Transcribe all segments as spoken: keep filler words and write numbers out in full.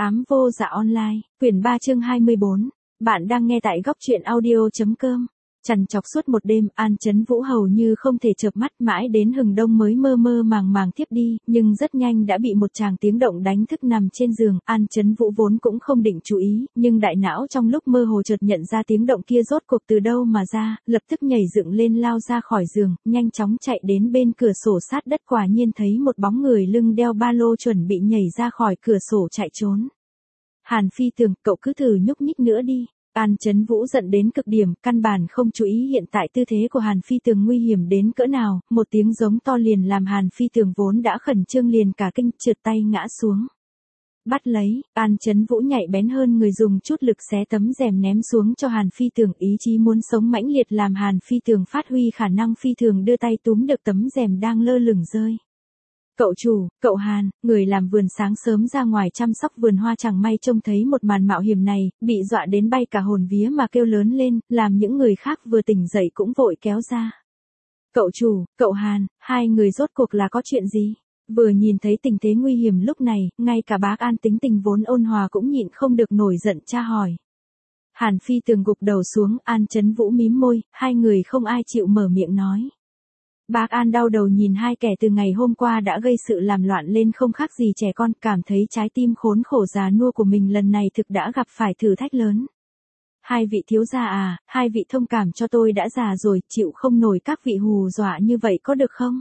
Ám vô dạ online, quyển ba chương hai mươi bốn. Bạn đang nghe tại góc truyện audio.com. Trằn trọc suốt một đêm, An Chấn Vũ hầu như không thể chợp mắt, mãi đến hừng đông mới mơ mơ màng màng thiếp đi, nhưng rất nhanh đã bị một tràng tiếng động đánh thức nằm trên giường. An Chấn Vũ vốn cũng không định chú ý, nhưng đại não trong lúc mơ hồ chợt nhận ra tiếng động kia rốt cuộc từ đâu mà ra, lập tức nhảy dựng lên lao ra khỏi giường, nhanh chóng chạy đến bên cửa sổ sát đất, quả nhiên thấy một bóng người lưng đeo ba lô chuẩn bị nhảy ra khỏi cửa sổ chạy trốn. Hàn Phi Tường, cậu cứ thử nhúc nhích nữa đi. An Chấn Vũ giận đến cực điểm, căn bản không chú ý hiện tại tư thế của Hàn Phi Tường nguy hiểm đến cỡ nào, một tiếng giống to liền làm Hàn Phi Tường vốn đã khẩn trương liền cả kinh, trượt tay ngã xuống. Bắt lấy, An Chấn Vũ nhạy bén hơn người, dùng chút lực xé tấm rèm ném xuống cho Hàn Phi Tường, ý chí muốn sống mãnh liệt làm Hàn Phi Tường phát huy khả năng phi thường, đưa tay túm được tấm rèm đang lơ lửng rơi. Cậu chủ, cậu Hàn, người làm vườn sáng sớm ra ngoài chăm sóc vườn hoa chẳng may trông thấy một màn mạo hiểm này, bị dọa đến bay cả hồn vía mà kêu lớn lên, làm những người khác vừa tỉnh dậy cũng vội kéo ra. Cậu chủ, cậu Hàn, hai người rốt cuộc là có chuyện gì? Vừa nhìn thấy tình thế nguy hiểm lúc này, ngay cả bác An tính tình vốn ôn hòa cũng nhịn không được nổi giận tra hỏi. Hàn Phi Tường gục đầu xuống, An Chấn Vũ mím môi, hai người không ai chịu mở miệng nói. Bác An đau đầu nhìn hai kẻ từ ngày hôm qua đã gây sự làm loạn lên không khác gì trẻ con, cảm thấy trái tim khốn khổ già nua của mình lần này thực đã gặp phải thử thách lớn. Hai vị thiếu gia à, hai vị thông cảm cho tôi đã già rồi, chịu không nổi các vị hù dọa như vậy có được không?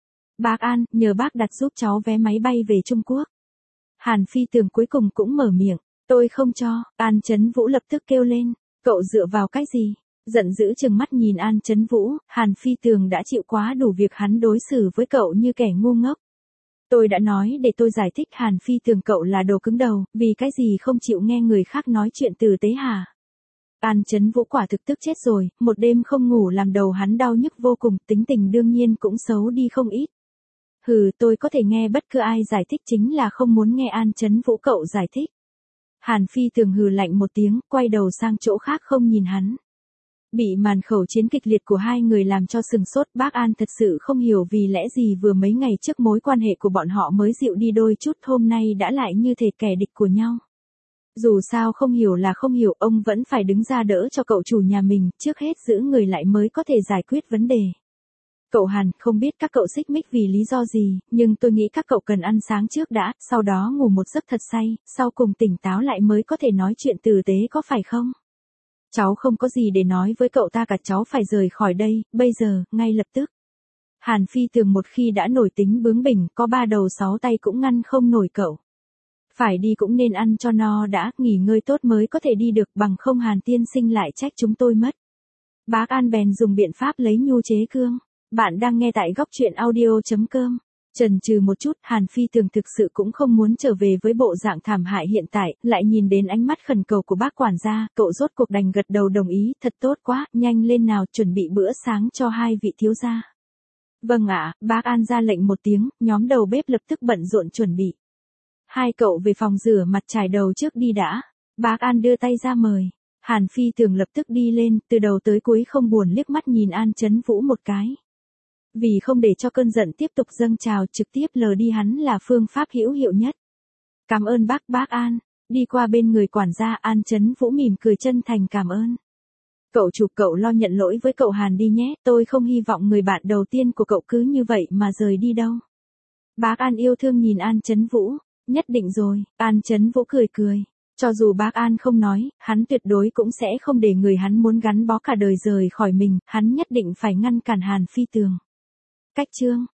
Bác An, nhờ bác đặt giúp cháu vé máy bay về Trung Quốc. Hàn Phi Tường cuối cùng cũng mở miệng, tôi không cho. An Chấn Vũ lập tức kêu lên, cậu dựa vào cái gì? Giận dữ trừng mắt nhìn An Chấn Vũ, Hàn Phi Tường đã chịu quá đủ việc hắn đối xử với cậu như kẻ ngu ngốc. Tôi đã nói để tôi giải thích. Hàn Phi Tường, cậu là đồ cứng đầu, vì cái gì không chịu nghe người khác nói chuyện tử tế hả? An Chấn Vũ quả thực tức chết rồi, một đêm không ngủ làm đầu hắn đau nhức vô cùng, tính tình đương nhiên cũng xấu đi không ít. Hừ, tôi có thể nghe bất cứ ai giải thích, chính là không muốn nghe An Chấn Vũ cậu giải thích. Hàn Phi Tường hừ lạnh một tiếng, quay đầu sang chỗ khác không nhìn hắn. Bị màn khẩu chiến kịch liệt của hai người làm cho sừng sốt, bác An thật sự không hiểu vì lẽ gì vừa mấy ngày trước mối quan hệ của bọn họ mới dịu đi đôi chút, hôm nay đã lại như thể kẻ địch của nhau. Dù sao không hiểu là không hiểu, ông vẫn phải đứng ra đỡ cho cậu chủ nhà mình, trước hết giữ người lại mới có thể giải quyết vấn đề. Cậu Hàn, không biết các cậu xích mích vì lý do gì, nhưng tôi nghĩ các cậu cần ăn sáng trước đã, sau đó ngủ một giấc thật say, sau cùng tỉnh táo lại mới có thể nói chuyện tử tế, có phải không? Cháu không có gì để nói với cậu ta cả, cháu phải rời khỏi đây, bây giờ, ngay lập tức. Hàn Phi Tường một khi đã nổi tính bướng bỉnh, có ba đầu sáu tay cũng ngăn không nổi cậu. Phải đi cũng nên ăn cho no đã, nghỉ ngơi tốt mới có thể đi được, bằng không Hàn tiên sinh lại trách chúng tôi mất. Bác An bèn dùng biện pháp lấy nhu chế cương. Bạn đang nghe tại góc truyện audio.com. Chần chừ một chút, Hàn Phi Tường thực sự cũng không muốn trở về với bộ dạng thảm hại hiện tại, lại nhìn đến ánh mắt khẩn cầu của bác quản gia, cậu rốt cuộc đành gật đầu đồng ý, thật tốt quá, nhanh lên nào, chuẩn bị bữa sáng cho hai vị thiếu gia. Vâng ạ, bác An ra lệnh một tiếng, nhóm đầu bếp lập tức bận rộn chuẩn bị. Hai cậu về phòng rửa mặt chải đầu trước đi đã. Bác An đưa tay ra mời. Hàn Phi Tường lập tức đi lên, từ đầu tới cuối không buồn liếc mắt nhìn An Chấn Vũ một cái. Vì không để cho cơn giận tiếp tục dâng trào, trực tiếp lờ đi hắn là phương pháp hữu hiệu nhất. Cảm ơn bác. Bác An. Đi qua bên người quản gia, An Chấn Vũ mỉm cười chân thành cảm ơn. Cậu chủ, cậu lo nhận lỗi với cậu Hàn đi nhé, tôi không hy vọng người bạn đầu tiên của cậu cứ như vậy mà rời đi đâu. Bác An yêu thương nhìn An Chấn Vũ. Nhất định rồi. An Chấn Vũ cười cười. Cho dù bác An không nói, hắn tuyệt đối cũng sẽ không để người hắn muốn gắn bó cả đời rời khỏi mình, hắn nhất định phải ngăn cản Hàn Phi Tường. Cách chương